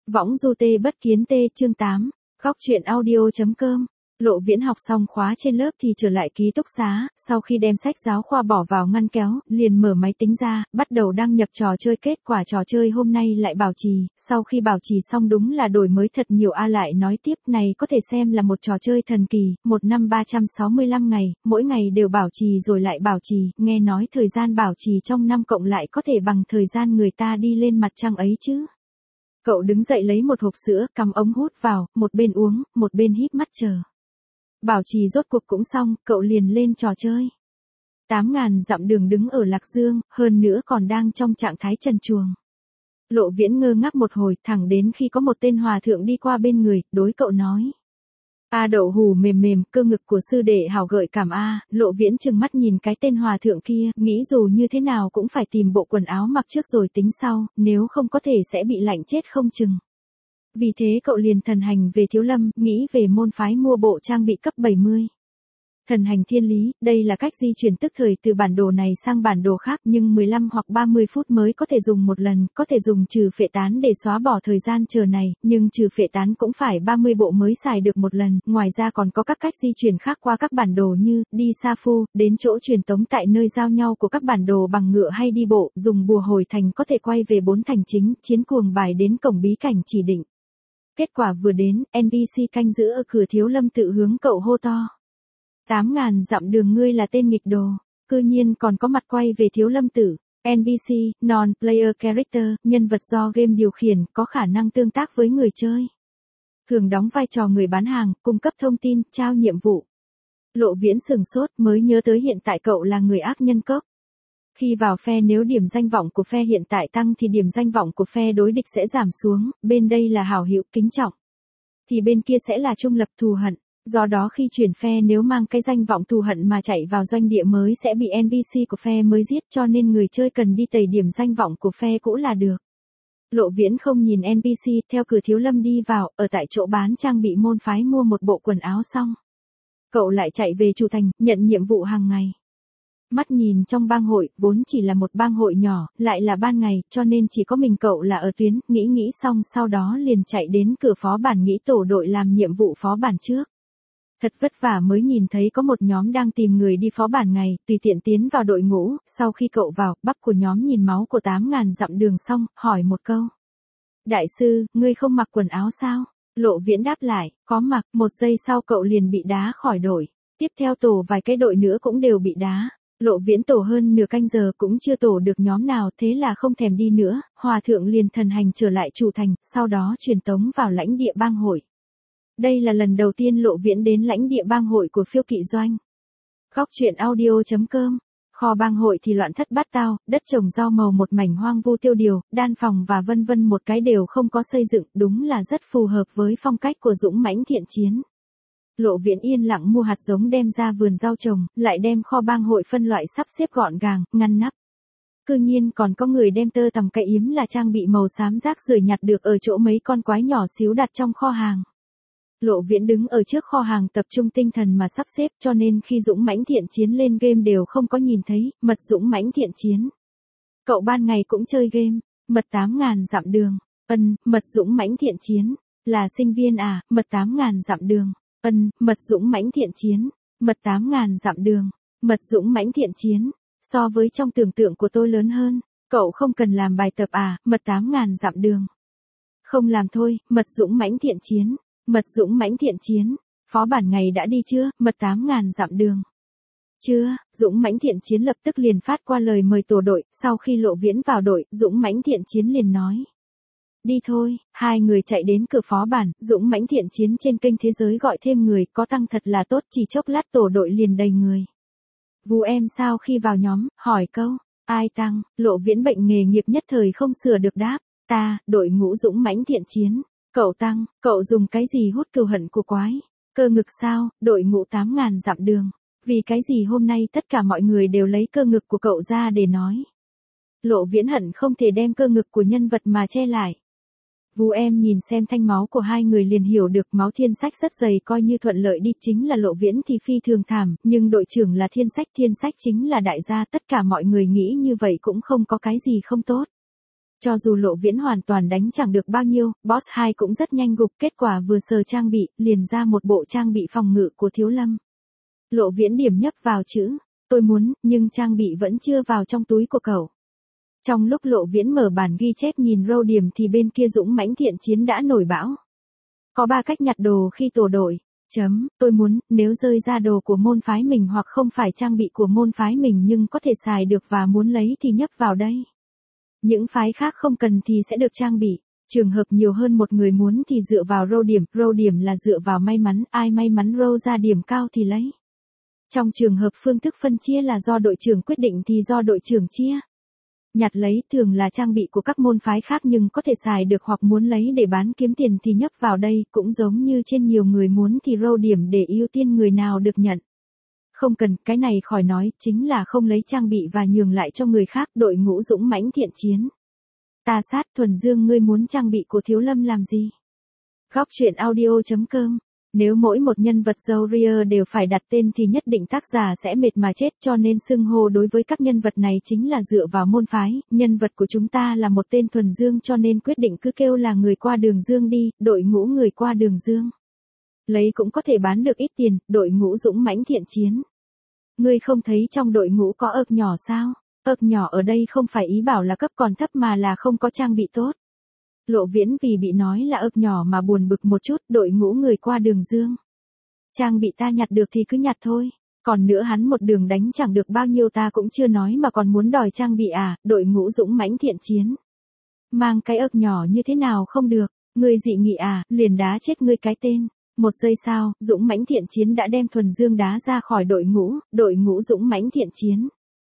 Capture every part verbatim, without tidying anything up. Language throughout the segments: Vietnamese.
Võng du tê bất kiến tê chương tám, góc truyện audio chấm com. Lộ Viễn học xong khóa trên lớp thì trở lại ký túc xá, sau khi đem sách giáo khoa bỏ vào ngăn kéo, liền mở máy tính ra, bắt đầu đăng nhập trò chơi. Kết quả trò chơi hôm nay lại bảo trì, sau khi bảo trì xong đúng là đổi mới thật nhiều. A lại nói tiếp, này có thể xem là một trò chơi thần kỳ, một năm ba trăm sáu mươi lăm ngày, mỗi ngày đều bảo trì rồi lại bảo trì, nghe nói thời gian bảo trì trong năm cộng lại có thể bằng thời gian người ta đi lên mặt trăng ấy chứ. Cậu đứng dậy lấy một hộp sữa, cắm ống hút vào, một bên uống, một bên híp mắt chờ. Bảo trì rốt cuộc cũng xong, cậu liền lên trò chơi. Tám ngàn dặm đường đứng ở Lạc Dương, hơn nữa còn đang trong trạng thái trần truồng. Lộ Viễn ngơ ngác một hồi, thẳng đến khi có một tên hòa thượng đi qua bên người, đối cậu nói. A đậu hù mềm mềm, cơ ngực của sư đệ hào gợi cảm a. Lộ Viễn trừng mắt nhìn cái tên hòa thượng kia, nghĩ dù như thế nào cũng phải tìm bộ quần áo mặc trước rồi tính sau, nếu không có thể sẽ bị lạnh chết không chừng. Vì thế cậu liền thần hành về Thiếu Lâm, nghĩ về môn phái mua bộ trang bị cấp bảy mươi. Thần hành thiên lý, đây là cách di chuyển tức thời từ bản đồ này sang bản đồ khác, nhưng mười lăm hoặc ba mươi phút mới có thể dùng một lần, có thể dùng trừ phệ tán để xóa bỏ thời gian chờ này, nhưng trừ phệ tán cũng phải ba mươi bộ mới xài được một lần. Ngoài ra còn có các cách di chuyển khác qua các bản đồ như đi Sa Phu, đến chỗ truyền tống tại nơi giao nhau của các bản đồ bằng ngựa hay đi bộ, dùng bùa hồi thành có thể quay về bốn thành chính, chiến cuồng bài đến cổng bí cảnh chỉ định. Kết quả vừa đến, en pê xê canh giữ ở cửa Thiếu Lâm tự hướng cậu hô to. Tám ngàn dặm đường ngươi là tên nghịch đồ, cư nhiên còn có mặt quay về Thiếu Lâm tự. en pê xê, Non-Player Character, nhân vật do game điều khiển, có khả năng tương tác với người chơi. Thường đóng vai trò người bán hàng, cung cấp thông tin, trao nhiệm vụ. Lộ Viễn sừng sốt mới nhớ tới hiện tại cậu là người ác nhân cốc. Khi vào phe nếu điểm danh vọng của phe hiện tại tăng thì điểm danh vọng của phe đối địch sẽ giảm xuống, bên đây là hảo hữu kính trọng. Thì bên kia sẽ là trung lập thù hận, do đó khi chuyển phe nếu mang cái danh vọng thù hận mà chạy vào doanh địa mới sẽ bị en pê xê của phe mới giết, cho nên người chơi cần đi tẩy điểm danh vọng của phe cũ là được. Lộ Viễn không nhìn en pê xê, theo cửa Thiếu Lâm đi vào, ở tại chỗ bán trang bị môn phái mua một bộ quần áo xong. Cậu lại chạy về chủ thành, nhận nhiệm vụ hàng ngày. Mắt nhìn trong bang hội, vốn chỉ là một bang hội nhỏ, lại là ban ngày, cho nên chỉ có mình cậu là ở tuyến, nghĩ nghĩ xong sau đó liền chạy đến cửa phó bản nghĩ tổ đội làm nhiệm vụ phó bản trước. Thật vất vả mới nhìn thấy có một nhóm đang tìm người đi phó bản ngày, tùy tiện tiến vào đội ngũ, sau khi cậu vào, bắp của nhóm nhìn máu của tám ngàn dặm đường xong, hỏi một câu. Đại sư, ngươi không mặc quần áo sao? Lộ Viễn đáp lại, có mặc, một giây sau cậu liền bị đá khỏi đội. Tiếp theo tổ vài cái đội nữa cũng đều bị đá. Lộ Viễn tổ hơn nửa canh giờ cũng chưa tổ được nhóm nào, thế là không thèm đi nữa, hòa thượng liền thần hành trở lại chủ thành, sau đó truyền tống vào lãnh địa bang hội. Đây là lần đầu tiên Lộ Viễn đến lãnh địa bang hội của Phiêu Kỵ Doanh. Góc truyện audio chấm com. Kho bang hội thì loạn thất bát tao, đất trồng rau màu một mảnh hoang vu tiêu điều, đan phòng và vân vân một cái đều không có xây dựng, đúng là rất phù hợp với phong cách của dũng mãnh thiện chiến. Lộ Viễn yên lặng mua hạt giống đem ra vườn rau trồng, lại đem kho bang hội phân loại sắp xếp gọn gàng, ngăn nắp. Cư nhiên còn có người đem tơ tằm cái yếm là trang bị màu xám rác rưởi nhặt được ở chỗ mấy con quái nhỏ xíu đặt trong kho hàng. Lộ Viễn đứng ở trước kho hàng tập trung tinh thần mà sắp xếp, cho nên khi dũng mãnh thiện chiến lên game đều không có nhìn thấy, mật dũng mãnh thiện chiến. Cậu ban ngày cũng chơi game, mật tám ngàn dặm đường, ân, mật dũng mãnh thiện chiến, là sinh viên à, mật tám ngàn dặm đường. Ân, mật dũng mãnh thiện chiến, mật tám ngàn dặm đường, mật dũng mãnh thiện chiến, so với trong tưởng tượng của tôi lớn hơn, cậu không cần làm bài tập à, mật tám ngàn dặm đường. Không làm thôi, mật dũng mãnh thiện chiến, mật dũng mãnh thiện chiến, phó bản ngày đã đi chưa, mật tám ngàn dặm đường. Chưa, dũng mãnh thiện chiến lập tức liền phát qua lời mời tổ đội, sau khi Lộ Viễn vào đội, dũng mãnh thiện chiến liền nói. Đi thôi, hai người chạy đến cửa phó bản, dũng mãnh thiện chiến trên kênh thế giới gọi thêm người, có tăng thật là tốt, chỉ chốc lát tổ đội liền đầy người. Vú em sao khi vào nhóm, hỏi câu, ai tăng, Lộ Viễn bệnh nghề nghiệp nhất thời không sửa được đáp, ta, đội ngũ dũng mãnh thiện chiến, cậu tăng, cậu dùng cái gì hút cừu hận của quái, cơ ngực sao, đội ngũ tám ngàn dặm đường, vì cái gì hôm nay tất cả mọi người đều lấy cơ ngực của cậu ra để nói. Lộ Viễn hận không thể đem cơ ngực của nhân vật mà che lại. Vú em nhìn xem thanh máu của hai người liền hiểu được máu thiên sách rất dày coi như thuận lợi đi chính là Lộ Viễn thì phi thường thảm, nhưng đội trưởng là thiên sách thiên sách chính là đại gia tất cả mọi người nghĩ như vậy cũng không có cái gì không tốt. Cho dù Lộ Viễn hoàn toàn đánh chẳng được bao nhiêu, boss hai cũng rất nhanh gục, kết quả vừa sờ trang bị, liền ra một bộ trang bị phòng ngự của Thiếu Lâm. Lộ Viễn điểm nhấp vào chữ, tôi muốn, nhưng trang bị vẫn chưa vào trong túi của cậu. Trong lúc Lộ Viễn mở bản ghi chép nhìn râu điểm thì bên kia Dũng Mãnh Thiện Chiến đã nổi bão. Có ba cách nhặt đồ khi tổ đội. Chấm, tôi muốn, nếu rơi ra đồ của môn phái mình hoặc không phải trang bị của môn phái mình nhưng có thể xài được và muốn lấy thì nhấp vào đây. Những phái khác không cần thì sẽ được trang bị. Trường hợp nhiều hơn một người muốn thì dựa vào râu điểm, râu điểm là dựa vào may mắn, ai may mắn râu ra điểm cao thì lấy. Trong trường hợp phương thức phân chia là do đội trưởng quyết định thì do đội trưởng chia. Nhặt lấy thường là trang bị của các môn phái khác nhưng có thể xài được hoặc muốn lấy để bán kiếm tiền thì nhấp vào đây, cũng giống như trên nhiều người muốn thì râu điểm để ưu tiên người nào được nhận. Không cần, cái này khỏi nói, chính là không lấy trang bị và nhường lại cho người khác. Đội ngũ Dũng Mãnh Thiện Chiến. Ta sát thuần dương, ngươi muốn trang bị của Thiếu Lâm làm gì? Góc truyện audio chấm com. Nếu mỗi một nhân vật Warrior đều phải đặt tên thì nhất định tác giả sẽ mệt mà chết, cho nên xưng hô đối với các nhân vật này chính là dựa vào môn phái. Nhân vật của chúng ta là một tên thuần dương cho nên quyết định cứ kêu là người qua đường dương đi, đội ngũ người qua đường dương. Lấy cũng có thể bán được ít tiền, đội ngũ Dũng Mãnh Thiện Chiến. Ngươi không thấy trong đội ngũ có ợc nhỏ sao? Ợc nhỏ ở đây không phải ý bảo là cấp còn thấp mà là không có trang bị tốt. Lộ Viễn vì bị nói là ợc nhỏ mà buồn bực một chút, đội ngũ người qua đường dương. Trang bị ta nhặt được thì cứ nhặt thôi. Còn nữa hắn một đường đánh chẳng được bao nhiêu ta cũng chưa nói mà còn muốn đòi trang bị à, đội ngũ Dũng Mãnh Thiện Chiến. Mang cái ợc nhỏ như thế nào không được, ngươi dị nghị à, liền đá chết ngươi cái tên. Một giây sau, Dũng Mãnh Thiện Chiến đã đem thuần dương đá ra khỏi đội ngũ, đội ngũ Dũng Mãnh Thiện Chiến.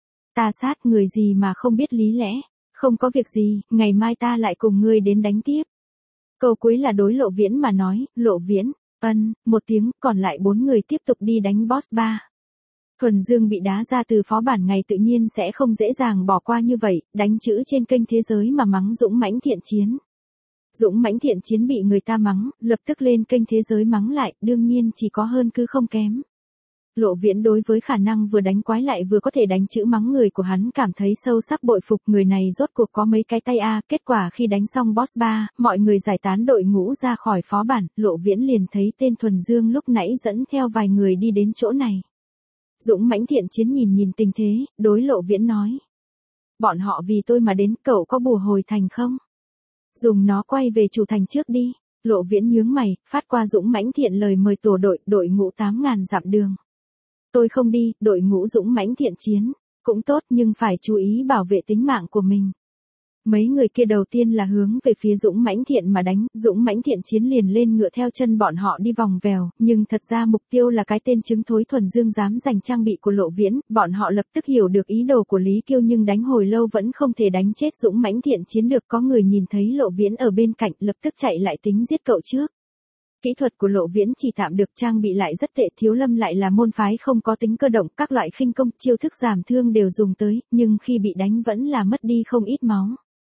Ta sát, người gì mà không biết lý lẽ. Không có việc gì, ngày mai ta lại cùng ngươi đến đánh tiếp. Câu cuối là đối Lộ Viễn mà nói, Lộ Viễn, ân, một tiếng, còn lại bốn người tiếp tục đi đánh boss ba. Thuần dương bị đá ra từ phó bản ngày tự nhiên sẽ không dễ dàng bỏ qua như vậy, đánh chữ trên kênh thế giới mà mắng Dũng Mãnh Thiện Chiến. Dũng Mãnh Thiện Chiến bị người ta mắng, lập tức lên kênh thế giới mắng lại, đương nhiên chỉ có hơn cứ không kém. Lộ Viễn đối với khả năng vừa đánh quái lại vừa có thể đánh chữ mắng người của hắn cảm thấy sâu sắc bội phục, người này rốt cuộc có mấy cái tay a. Kết quả khi đánh xong boss ba, mọi người giải tán đội ngũ ra khỏi phó bản, Lộ Viễn liền thấy tên thuần dương lúc nãy dẫn theo vài người đi đến chỗ này. Dũng Mãnh Thiện Chiến nhìn nhìn tình thế, đối Lộ Viễn nói. Bọn họ vì tôi mà đến, cậu có bùa hồi thành không? Dùng nó quay về chủ thành trước đi. Lộ Viễn nhướng mày, phát qua Dũng Mãnh Thiện lời mời tổ đội, đội ngũ tám ngàn dặm đường. Tôi không đi, đội ngũ Dũng Mãnh Thiện Chiến. Cũng tốt nhưng phải chú ý bảo vệ tính mạng của mình. Mấy người kia đầu tiên là hướng về phía Dũng Mãnh Thiện mà đánh, Dũng Mãnh Thiện Chiến liền lên ngựa theo chân bọn họ đi vòng vèo, nhưng thật ra mục tiêu là cái tên trứng thối thuần dương dám giành trang bị của Lộ Viễn, bọn họ lập tức hiểu được ý đồ của Lý Kiêu nhưng đánh hồi lâu vẫn không thể đánh chết Dũng Mãnh Thiện Chiến được, có người nhìn thấy Lộ Viễn ở bên cạnh lập tức chạy lại tính giết cậu trước. Kỹ thuật của Lộ Viễn chỉ tạm được, trang bị lại rất tệ, Thiếu Lâm lại là môn phái không có tính cơ động, các loại khinh công, chiêu thức giảm thương đều dùng tới, nhưng khi bị đánh vẫn là mất đi không ít máu.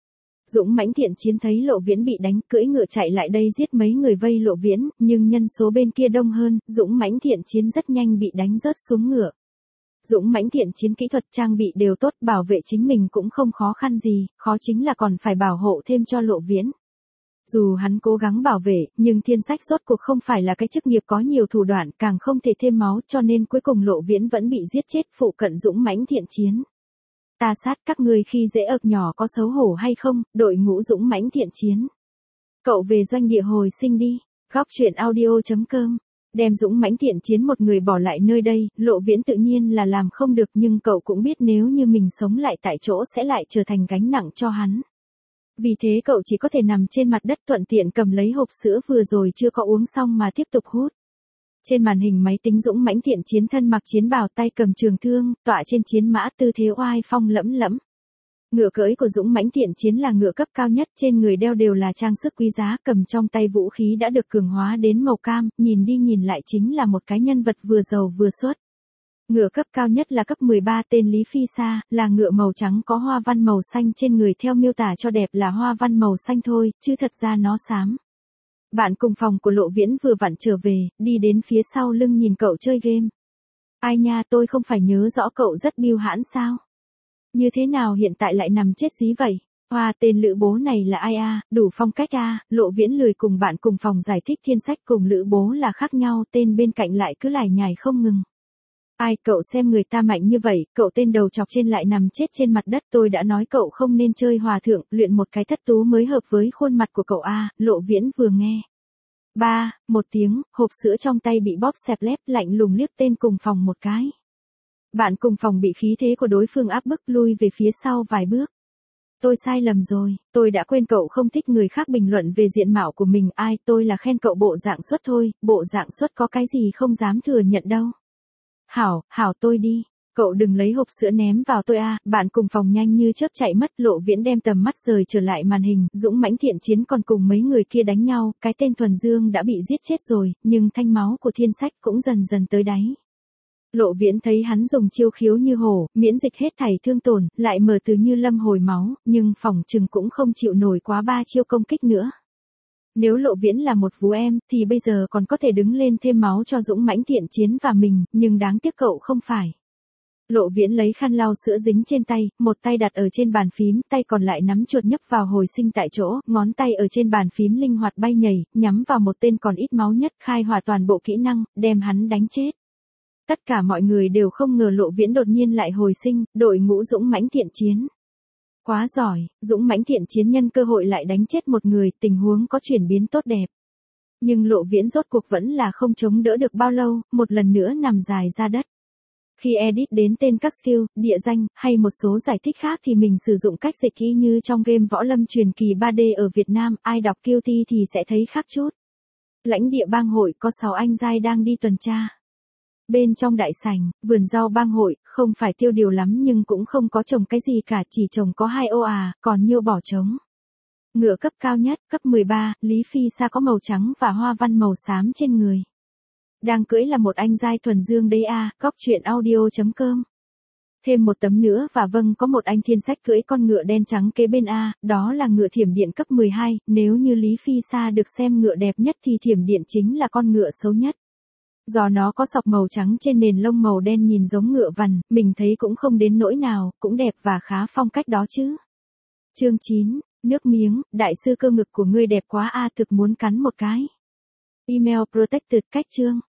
Dũng Mãnh Thiện Chiến thấy Lộ Viễn bị đánh, cưỡi ngựa chạy lại đây giết mấy người vây Lộ Viễn, nhưng nhân số bên kia đông hơn, Dũng Mãnh Thiện Chiến rất nhanh bị đánh rớt xuống ngựa. Dũng Mãnh Thiện Chiến kỹ thuật trang bị đều tốt, bảo vệ chính mình cũng không khó khăn gì, khó chính là còn phải bảo hộ thêm cho Lộ Viễn. Dù hắn cố gắng bảo vệ, nhưng thiên sách rốt cuộc không phải là cái chức nghiệp có nhiều thủ đoạn, càng không thể thêm máu, cho nên cuối cùng Lộ Viễn vẫn bị giết chết, phụ cận Dũng Mãnh Thiện Chiến. Ta sát, các ngươi khi dễ ợc nhỏ có xấu hổ hay không, đội ngũ Dũng Mãnh Thiện Chiến. Cậu về doanh địa hồi sinh đi. Góc truyện audio chấm com. Đem Dũng Mãnh Thiện Chiến một người bỏ lại nơi đây, Lộ Viễn tự nhiên là làm không được, nhưng cậu cũng biết nếu như mình sống lại tại chỗ sẽ lại trở thành gánh nặng cho hắn. Vì thế cậu chỉ có thể nằm trên mặt đất thuận tiện cầm lấy hộp sữa vừa rồi chưa có uống xong mà tiếp tục hút. Trên màn hình máy tính Dũng Mãnh Thiện Chiến thân mặc chiến bào, tay cầm trường thương, tọa trên chiến mã, tư thế oai phong lẫm lẫm. Ngựa cưỡi của Dũng Mãnh Thiện Chiến là ngựa cấp cao nhất, trên người đeo đều là trang sức quý giá, cầm trong tay vũ khí đã được cường hóa đến màu cam, nhìn đi nhìn lại chính là một cái nhân vật vừa giàu vừa xuất. Ngựa cấp cao nhất là cấp mười ba, tên Lý Phi Sa, là ngựa màu trắng có hoa văn màu xanh, trên người theo miêu tả cho đẹp là hoa văn màu xanh thôi, chứ thật ra nó xám. Bạn cùng phòng của Lộ Viễn vừa vặn trở về, đi đến phía sau lưng nhìn cậu chơi game. Ai nha, tôi không phải nhớ rõ cậu rất biêu hãn sao? Như thế nào hiện tại lại nằm chết dí vậy? Hoa, tên Lữ Bố này là ai a, đủ phong cách a, Lộ Viễn lười cùng bạn cùng phòng giải thích Thiên Sách cùng Lữ Bố là khác nhau, tên bên cạnh lại cứ lải nhải không ngừng. Ai, cậu xem người ta mạnh như vậy, cậu tên đầu chọc trên lại nằm chết trên mặt đất, tôi đã nói cậu không nên chơi hòa thượng, luyện một cái thất tú mới hợp với khuôn mặt của cậu a, Lộ Viễn vừa nghe. Ba, một tiếng, hộp sữa trong tay bị bóp xẹp lép, lạnh lùng liếc tên cùng phòng một cái. Bạn cùng phòng bị khí thế của đối phương áp bức lui về phía sau vài bước. Tôi sai lầm rồi, tôi đã quên cậu không thích người khác bình luận về diện mạo của mình, ai, tôi là khen cậu bộ dạng xuất thôi, bộ dạng xuất có cái gì không dám thừa nhận đâu. Hảo, hảo tôi đi, cậu đừng lấy hộp sữa ném vào tôi a, bạn cùng phòng nhanh như chớp chạy mất, Lộ Viễn đem tầm mắt rời trở lại màn hình, dũng mãnh thiện chiến còn cùng mấy người kia đánh nhau, cái tên Thuần Dương đã bị giết chết rồi, nhưng thanh máu của Thiên Sách cũng dần dần tới đáy. Lộ Viễn thấy hắn dùng chiêu khiếu như hổ, miễn dịch hết thảy thương tổn, lại mở từ như lâm hồi máu, nhưng phỏng chừng cũng không chịu nổi quá ba chiêu công kích nữa. Nếu Lộ Viễn là một vú em, thì bây giờ còn có thể đứng lên thêm máu cho dũng mãnh thiện chiến và mình, nhưng đáng tiếc cậu không phải. Lộ Viễn lấy khăn lau sữa dính trên tay, một tay đặt ở trên bàn phím, tay còn lại nắm chuột nhấp vào hồi sinh tại chỗ, ngón tay ở trên bàn phím linh hoạt bay nhảy, nhắm vào một tên còn ít máu nhất, khai hỏa toàn bộ kỹ năng, đem hắn đánh chết. Tất cả mọi người đều không ngờ Lộ Viễn đột nhiên lại hồi sinh, đội ngũ dũng mãnh thiện chiến. Quá giỏi, dũng mãnh thiện chiến nhân cơ hội lại đánh chết một người, tình huống có chuyển biến tốt đẹp. Nhưng Lộ Viễn rốt cuộc vẫn là không chống đỡ được bao lâu, một lần nữa nằm dài ra đất. Khi edit đến tên các skill, địa danh, hay một số giải thích khác thì mình sử dụng cách dịch y như trong game Võ Lâm truyền kỳ ba D ở Việt Nam, ai đọc Q T thì sẽ thấy khác chút. Lãnh địa bang hội có sáu anh giai đang đi tuần tra. Bên trong đại sảnh, vườn rau bang hội, không phải tiêu điều lắm nhưng cũng không có trồng cái gì cả, chỉ trồng có hai ô à, còn nhiều bỏ trống. Ngựa cấp cao nhất, cấp mười ba, Lý Phi Sa có màu trắng và hoa văn màu xám trên người. Đang cưỡi là một anh giai thuần dương đấy à, cóc truyện audio chấm com. Thêm một tấm nữa và vâng có một anh Thiên Sách cưỡi con ngựa đen trắng kế bên a, đó là ngựa thiểm điện cấp mười hai, nếu như Lý Phi Sa được xem ngựa đẹp nhất thì thiểm điện chính là con ngựa xấu nhất. Do nó có sọc màu trắng trên nền lông màu đen nhìn giống ngựa vằn, mình thấy cũng không đến nỗi nào, cũng đẹp và khá phong cách đó chứ. Chương chín, nước miếng, đại sư cơ ngực của ngươi đẹp quá a, thực muốn cắn một cái. Email protected cách chương.